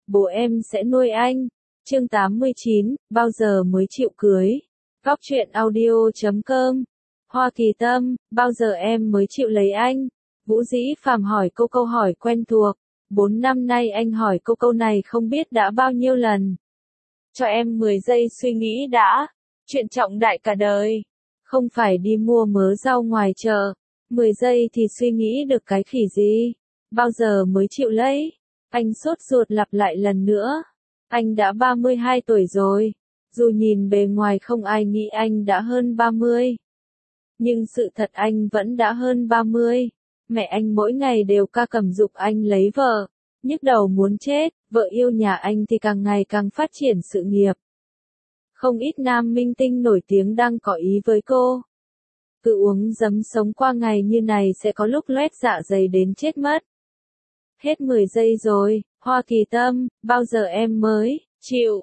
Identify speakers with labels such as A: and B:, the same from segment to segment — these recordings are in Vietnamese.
A: bố em sẽ nuôi anh. Chương 89, bao giờ mới chịu cưới? Góc truyện audio.com. Hoa Kỳ Tâm, bao giờ em mới chịu lấy anh? Vũ Dĩ Phàm hỏi cô câu hỏi quen thuộc. 4 năm nay anh hỏi cô câu này không biết đã bao nhiêu lần. Cho em 10 giây suy nghĩ đã. Chuyện trọng đại cả đời. Không phải đi mua mớ rau ngoài chợ. 10 giây thì suy nghĩ được cái khỉ gì? Bao giờ mới chịu lấy? Anh sốt ruột lặp lại lần nữa. Anh đã 32 tuổi rồi. Dù nhìn bề ngoài không ai nghĩ anh đã hơn 30. Nhưng sự thật anh vẫn đã hơn 30. Mẹ anh mỗi ngày đều ca cẩm giục anh lấy vợ. Nhức đầu muốn chết, vợ yêu nhà anh thì càng ngày càng phát triển sự nghiệp. Không ít nam minh tinh nổi tiếng đang có ý với cô. Cứ uống giấm sống qua ngày như này sẽ có lúc loét dạ dày đến chết mất. Hết 10 giây rồi, Hoa Kỳ Tâm, bao giờ em mới chịu?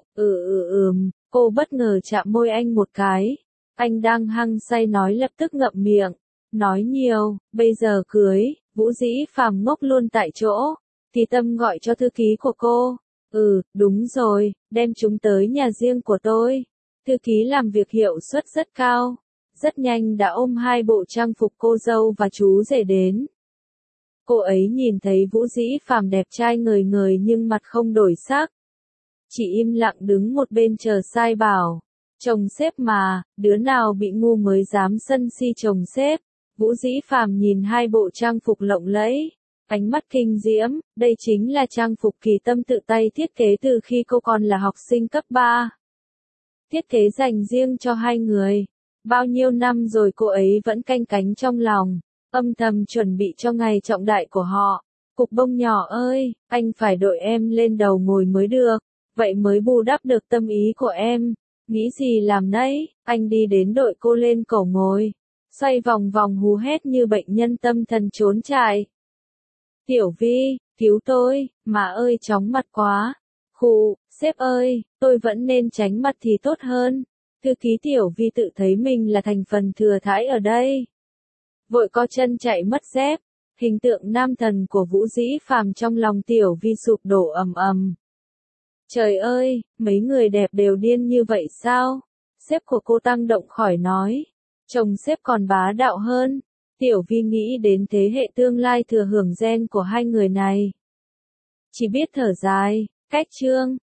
A: Cô bất ngờ chạm môi anh một cái. Anh đang hăng say nói lập tức ngậm miệng. Nói nhiều, bây giờ cưới. Vũ Dĩ Phàm ngốc luôn tại chỗ. Thì Tâm gọi cho thư ký của cô. Đúng rồi, đem chúng tới nhà riêng của tôi. Thư ký làm việc hiệu suất rất cao. Rất nhanh đã ôm 2 bộ trang phục cô dâu và chú rể đến. Cô ấy nhìn thấy Vũ Dĩ Phàm đẹp trai ngời ngời nhưng mặt không đổi sắc. Chỉ im lặng đứng một bên chờ sai bảo. Chồng sếp mà, đứa nào bị ngu mới dám sân si chồng sếp. Vũ Dĩ Phàm nhìn 2 bộ trang phục lộng lẫy. Ánh mắt kinh diễm, đây chính là trang phục Kỳ Tâm tự tay thiết kế từ khi cô còn là học sinh cấp 3. Thiết kế dành riêng cho 2 người. Bao nhiêu năm rồi cô ấy vẫn canh cánh trong lòng, âm thầm chuẩn bị cho ngày trọng đại của họ. Cục bông nhỏ ơi, anh phải đội em lên đầu ngồi mới được, vậy mới bù đắp được tâm ý của em. Nghĩ gì làm nấy, anh đi đến đội cô lên cổ ngồi, xoay vòng vòng hú hét như bệnh nhân tâm thần trốn chạy. Tiểu Vi, cứu tôi, mà ơi chóng mặt quá. Khụ, sếp ơi, tôi vẫn nên tránh mặt thì tốt hơn. Thư ký Tiểu Vi tự thấy mình là thành phần thừa thãi ở đây. Vội co chân chạy mất dép. Hình tượng nam thần của Vũ Dĩ Phàm trong lòng Tiểu Vi sụp đổ ầm ầm. Trời ơi, mấy người đẹp đều điên như vậy sao? Sếp của cô tăng động khỏi nói. Chồng sếp còn bá đạo hơn. Tiểu Vi nghĩ đến thế hệ tương lai thừa hưởng gen của 2 người này. Chỉ biết thở dài, cách chương.